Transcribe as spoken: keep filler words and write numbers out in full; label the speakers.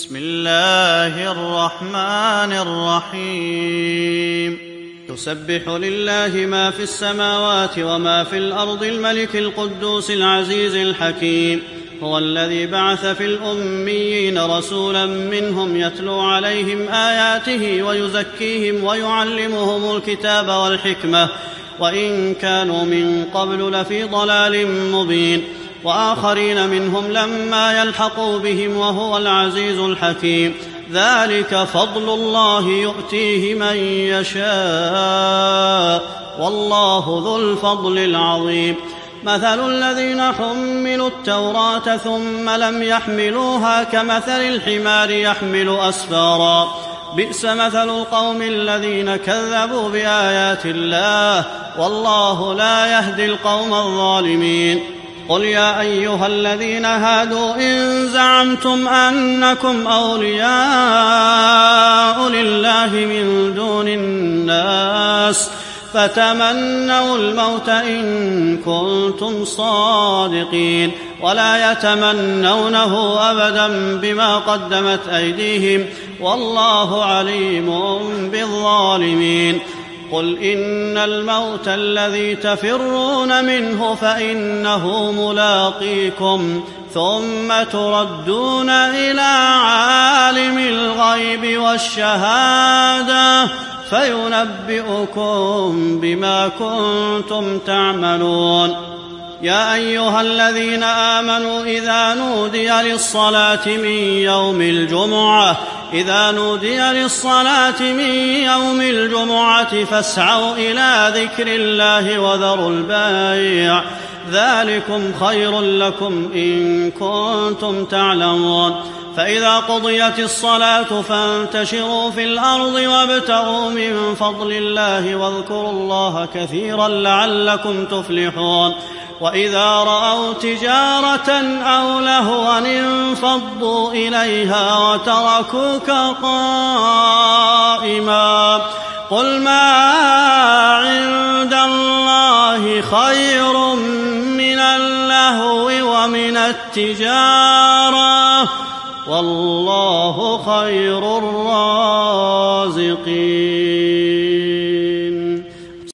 Speaker 1: بسم الله الرحمن الرحيم يسبح لله ما في السماوات وما في الأرض الملك القدوس العزيز الحكيم هو الذي بعث في الأميين رسولا منهم يتلو عليهم آياته ويزكيهم ويعلمهم الكتاب والحكمة وإن كانوا من قبل لفي ضلال مبين وآخرين منهم لما يلحقوا بهم وهو العزيز الحكيم ذلك فضل الله يؤتيه من يشاء والله ذو الفضل العظيم مثل الذين حملوا التوراة ثم لم يحملوها كمثل الحمار يحمل أسفارا بئس مثل القوم الذين كذبوا بآيات الله والله لا يهدي القوم الظالمين قل يا أيها الذين هادوا إن زعمتم أنكم أولياء لله من دون الناس فتمنوا الموت إن كنتم صادقين ولا يتمنونه أبدا بما قدمت أيديهم والله عليم بالظالمين قل إن الموت الذي تفرون منه فإنه ملاقيكم ثم تردون إلى عالم الغيب والشهادة فينبئكم بما كنتم تعملون يا أيها الذين آمنوا إذا نودي للصلاة من يوم الجمعة إذا نودي للصلاة من يوم الجمعة فاسعوا إلى ذكر الله وذروا البيع ذلكم خير لكم إن كنتم تعلمون فإذا قضيت الصلاة فانتشروا في الأرض وابتغوا من فضل الله واذكروا الله كثيرا لعلكم تفلحون وإذا رأوا تجارة أو لهوا انفضوا إليها وتركوك قائما قل ما عند الله خير من اللهو ومن التجارة والله خير الرازقين.